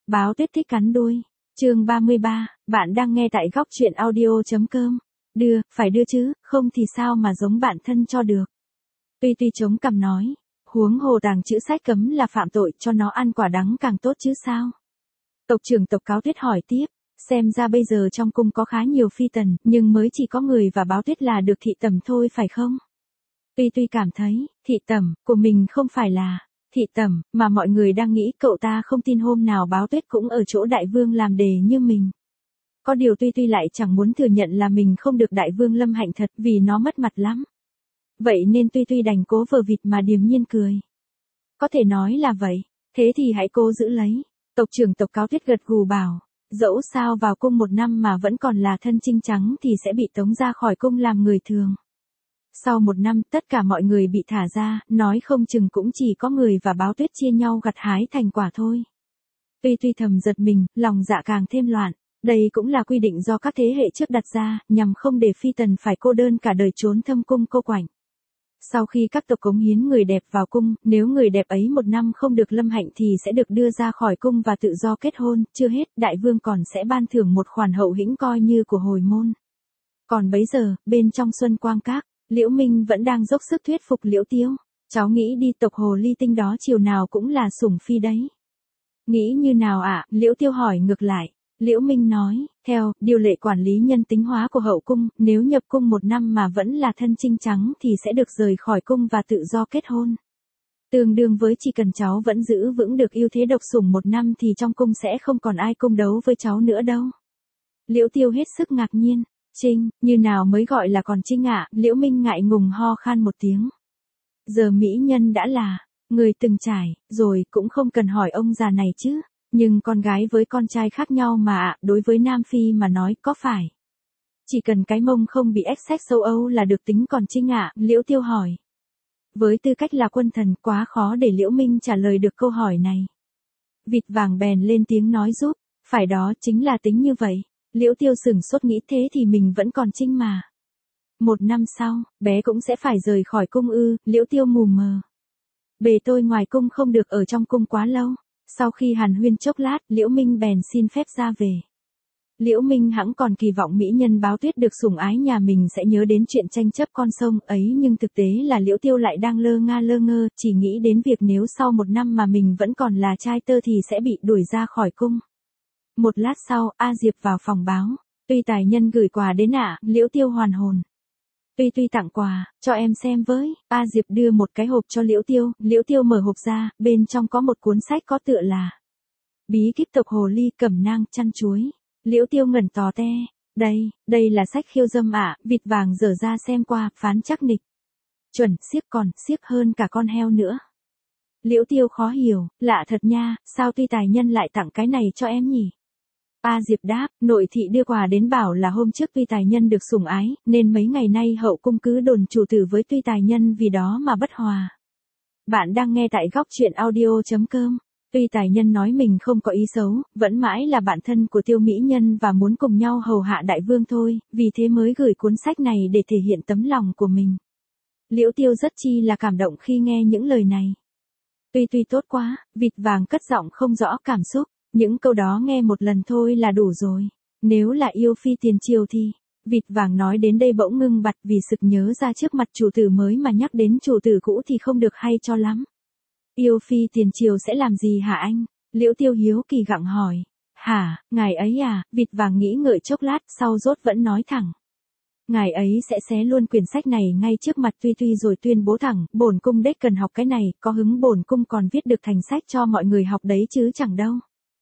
Báo Tuyết thích cắn đuôi. Chương 33, bạn đang nghe tại góc truyện audio.com. Phải đưa chứ, không thì sao mà giống bạn thân cho được. Tuy chống cằm nói, huống hồ tàng chữ sách cấm là phạm tội, cho nó ăn quả đắng càng tốt chứ sao. Tộc trưởng tộc Cáo Tuyết hỏi tiếp, xem ra bây giờ trong cung có khá nhiều phi tần, nhưng mới chỉ có người và Báo Tuyết là được thị tẩm thôi phải không? Tuy cảm thấy, thị tẩm của mình không phải là thị tẩm, mà mọi người đang nghĩ cậu ta không tin hôm nào Báo Tuyết cũng ở chỗ đại vương làm đề như mình. Có điều Tuy lại chẳng muốn thừa nhận là mình không được đại vương lâm hạnh thật vì nó mất mặt lắm. Vậy nên Tuy đành cố vờ vịt mà điềm nhiên cười. Có thể nói là vậy, thế thì hãy cố giữ lấy. Tộc trưởng tộc Cáo Tuyết gật gù bảo, dẫu sao vào cung 1 năm mà vẫn còn là thân trinh trắng thì sẽ bị tống ra khỏi cung làm người thường. Sau 1 năm tất cả mọi người bị thả ra, nói không chừng cũng chỉ có người và Báo Tuyết chia nhau gặt hái thành quả thôi. Tuy thầm giật mình, lòng dạ càng thêm loạn. Đây cũng là quy định do các thế hệ trước đặt ra, nhằm không để phi tần phải cô đơn cả đời trốn thâm cung cô quạnh. Sau khi các tộc cống hiến người đẹp vào cung, nếu người đẹp ấy 1 năm không được lâm hạnh thì sẽ được đưa ra khỏi cung và tự do kết hôn, chưa hết, đại vương còn sẽ ban thưởng một khoản hậu hĩnh coi như của hồi môn. Còn bấy giờ, bên trong Xuân Quang Các, Liễu Minh vẫn đang dốc sức thuyết phục Liễu Tiêu. Cháu nghĩ đi, tộc hồ ly tinh đó chiều nào cũng là sủng phi đấy. Nghĩ như nào ạ? Liễu Tiêu hỏi ngược lại. Liễu Minh nói, theo điều lệ quản lý nhân tính hóa của hậu cung, nếu nhập cung 1 năm mà vẫn là thân trinh trắng thì sẽ được rời khỏi cung và tự do kết hôn. Tương đương với chỉ cần cháu vẫn giữ vững được ưu thế độc sủng 1 năm thì trong cung sẽ không còn ai cung đấu với cháu nữa đâu. Liễu Tiêu hết sức ngạc nhiên. Trinh, như nào mới gọi là còn trinh ạ? Liễu Minh ngại ngùng ho khan một tiếng. Giờ mỹ nhân đã là người từng trải, rồi cũng không cần hỏi ông già này chứ. Nhưng con gái với con trai khác nhau mà ạ, đối với Nam Phi mà nói có phải. Chỉ cần cái mông không bị ếch xách châu Âu là được tính còn trinh ạ, Liễu Tiêu hỏi. Với tư cách là quân thần quá khó để Liễu Minh trả lời được câu hỏi này. Vịt vàng bèn lên tiếng nói giúp, phải đó chính là tính như vậy. Liễu Tiêu sửng sốt nghĩ thế thì mình vẫn còn trinh mà. 1 năm sau, bé cũng sẽ phải rời khỏi cung ư? Liễu Tiêu mù mờ. Bề tôi ngoài cung không được ở trong cung quá lâu. Sau khi hàn huyên chốc lát, Liễu Minh bèn xin phép ra về. Liễu Minh hẵng còn kỳ vọng mỹ nhân Báo Tuyết được sủng ái nhà mình sẽ nhớ đến chuyện tranh chấp con sông ấy, nhưng thực tế là Liễu Tiêu lại đang lơ ngơ, chỉ nghĩ đến việc nếu sau 1 năm mà mình vẫn còn là trai tơ thì sẽ bị đuổi ra khỏi cung. Một lát sau, A Diệp vào phòng báo, Tuy tài nhân gửi quà đến ạ. Liễu Tiêu hoàn hồn. Tuy tặng quà, cho em xem với. A Diệp đưa một cái hộp cho Liễu Tiêu mở hộp ra, bên trong có một cuốn sách có tựa là Bí kíp tộc hồ ly cẩm nang chăn chuối. Liễu Tiêu ngẩn tò te, đây là sách khiêu dâm ạ. Vịt vàng dở ra xem qua, phán chắc nịch. Chuẩn, siếc hơn cả con heo nữa. Liễu Tiêu khó hiểu, lạ thật nha, sao Tuy tài nhân lại tặng cái này cho em nhỉ? A Diệp đáp, nội thị đưa quà đến bảo là hôm trước Tuy tài nhân được sủng ái, nên mấy ngày nay hậu cung cứ đồn chủ tử với Tuy tài nhân vì đó mà bất hòa. Bạn đang nghe tại góc truyện audio.com. Tuy tài nhân nói mình không có ý xấu, vẫn mãi là bạn thân của Tiêu mỹ nhân và muốn cùng nhau hầu hạ đại vương thôi, vì thế mới gửi cuốn sách này để thể hiện tấm lòng của mình. Liễu Tiêu rất chi là cảm động khi nghe những lời này. Tuy tốt quá, vịt vàng cất giọng không rõ cảm xúc. Những câu đó nghe một lần thôi là đủ rồi. Nếu là yêu phi tiền triều thì... Vịt vàng nói đến đây bỗng ngưng bặt vì sực nhớ ra trước mặt chủ tử mới mà nhắc đến chủ tử cũ thì không được hay cho lắm. Yêu phi tiền triều sẽ làm gì hả anh? Liễu Tiêu hiếu kỳ gặng hỏi. Hả, ngài ấy à? Vịt vàng nghĩ ngợi chốc lát, sau rốt vẫn nói thẳng. Ngài ấy sẽ xé luôn quyển sách này ngay trước mặt Tuy rồi tuyên bố thẳng, bổn cung đếch cần học cái này, có hứng bổn cung còn viết được thành sách cho mọi người học đấy chứ chẳng đâu.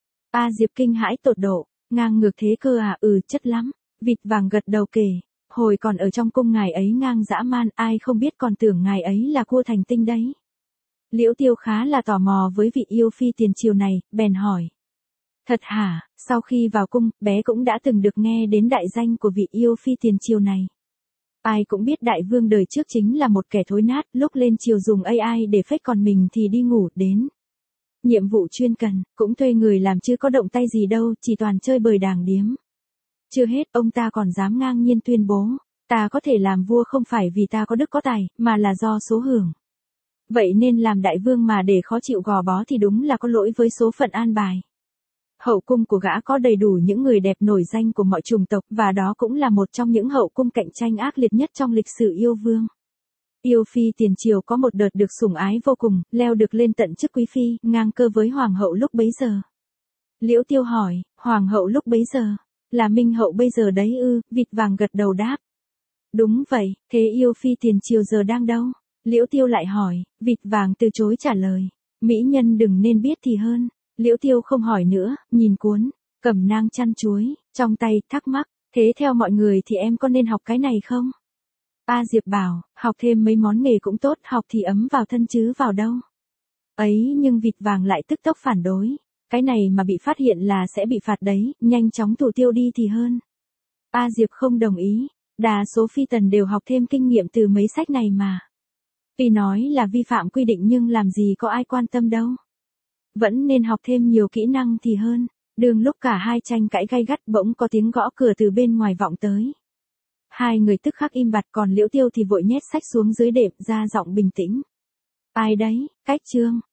A Diệp kinh hãi tột độ, ngang ngược thế cơ à? Chất lắm. Vịt vàng gật đầu kể, hồi còn ở trong cung ngài ấy ngang dã man, ai không biết còn tưởng ngài ấy là cua thành tinh đấy. Liễu Tiêu khá là tò mò với vị yêu phi tiền triều này, bèn hỏi. Thật hả? Sau khi vào cung, bé cũng đã từng được nghe đến đại danh của vị yêu phi tiền triều này. Ai cũng biết đại vương đời trước chính là một kẻ thối nát, lúc lên triều dùng AI để fake còn mình thì đi ngủ đến. Nhiệm vụ chuyên cần, cũng thuê người làm chứ có động tay gì đâu, chỉ toàn chơi bời đàng điếm. Chưa hết, ông ta còn dám ngang nhiên tuyên bố, ta có thể làm vua không phải vì ta có đức có tài, mà là do số hưởng. Vậy nên làm đại vương mà để khó chịu gò bó thì đúng là có lỗi với số phận an bài. Hậu cung của gã có đầy đủ những người đẹp nổi danh của mọi chủng tộc và đó cũng là một trong những hậu cung cạnh tranh ác liệt nhất trong lịch sử yêu vương. Yêu phi tiền triều có một đợt được sủng ái vô cùng, leo được lên tận chức quý phi, ngang cơ với hoàng hậu lúc bấy giờ. Liễu Tiêu hỏi, hoàng hậu lúc bấy giờ, là Minh hậu bây giờ đấy ư? Vịt vàng gật đầu đáp. Đúng vậy, thế yêu phi tiền triều giờ đang đâu? Liễu Tiêu lại hỏi, vịt vàng từ chối trả lời. Mỹ nhân đừng nên biết thì hơn. Liễu Tiêu không hỏi nữa, nhìn cuốn cẩm nang chăn chuối trong tay, thắc mắc, thế theo mọi người thì em có nên học cái này không? A Diệp bảo, học thêm mấy món nghề cũng tốt, học thì ấm vào thân chứ vào đâu. Ấy nhưng vịt vàng lại tức tốc phản đối. Cái này mà bị phát hiện là sẽ bị phạt đấy, nhanh chóng thủ tiêu đi thì hơn. A Diệp không đồng ý, đa số phi tần đều học thêm kinh nghiệm từ mấy sách này mà. Tuy nói là vi phạm quy định nhưng làm gì có ai quan tâm đâu. Vẫn nên học thêm nhiều kỹ năng thì hơn. Đường lúc cả hai tranh cãi gay gắt bỗng có tiếng gõ cửa từ bên ngoài vọng tới. Hai người tức khắc im bặt còn Liễu Tiêu thì vội nhét sách xuống dưới đệm ra giọng bình tĩnh. Ai đấy, Cách Trương.